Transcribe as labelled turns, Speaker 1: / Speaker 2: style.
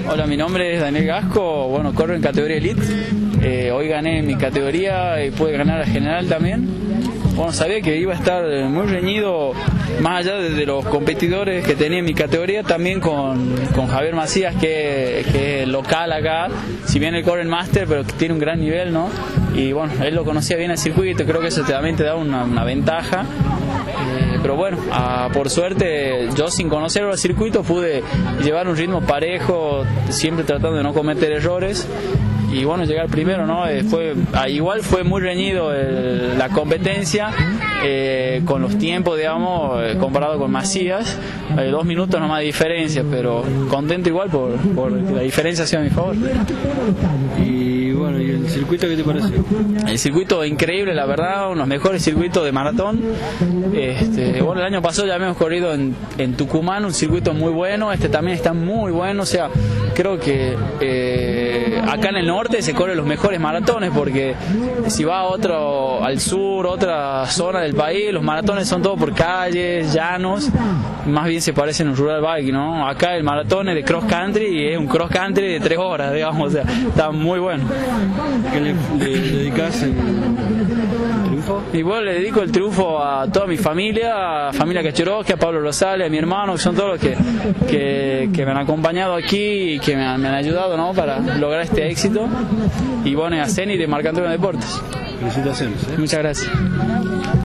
Speaker 1: Hola, mi nombre es Daniel Gasco, bueno, corro en categoría Elite, hoy gané mi categoría y pude ganar a general también. Bueno, sabía que iba a estar muy reñido, más allá de los competidores que tenía en mi categoría, también con Javier Macías, que es local acá, si bien él corre en máster, pero que tiene un gran nivel, ¿no? Y bueno, él lo conocía bien el circuito, creo que eso también te da una ventaja. Pero bueno, por suerte yo sin conocer el circuito pude llevar un ritmo parejo, siempre tratando de no cometer errores y bueno, llegar primero, ¿no? Igual fue muy reñido la competencia con los tiempos, digamos, comparado con Macías, 2 minutos nomás de diferencia, pero contento igual por la diferencia hacia mi favor.
Speaker 2: Y bueno, ¿y el circuito qué te pareció?
Speaker 1: El circuito increíble, la verdad, uno de los mejores circuitos de maratón. Bueno, el año pasado ya habíamos corrido en Tucumán, un circuito muy bueno, también está muy bueno, o sea, creo que acá en el norte se corren los mejores maratones, porque si va al sur, otra zona del país, los maratones son todos por calles, llanos, más bien se parecen a un rural bike, ¿no? Acá el maratón es de cross country y es un cross country de 3 horas, digamos, o sea, está muy bueno.
Speaker 2: ¿Qué le dedicas el triunfo?
Speaker 1: Y bueno, le dedico el triunfo a toda mi familia, a familia Kacherovsky, a Pablo Rosales, a mi hermano, que son todos los que me han acompañado aquí y que me han ayudado, ¿no?, para lograr este éxito. Y bueno, a Ceni de Marcantona Deportes.
Speaker 2: Felicitaciones.
Speaker 1: Muchas gracias.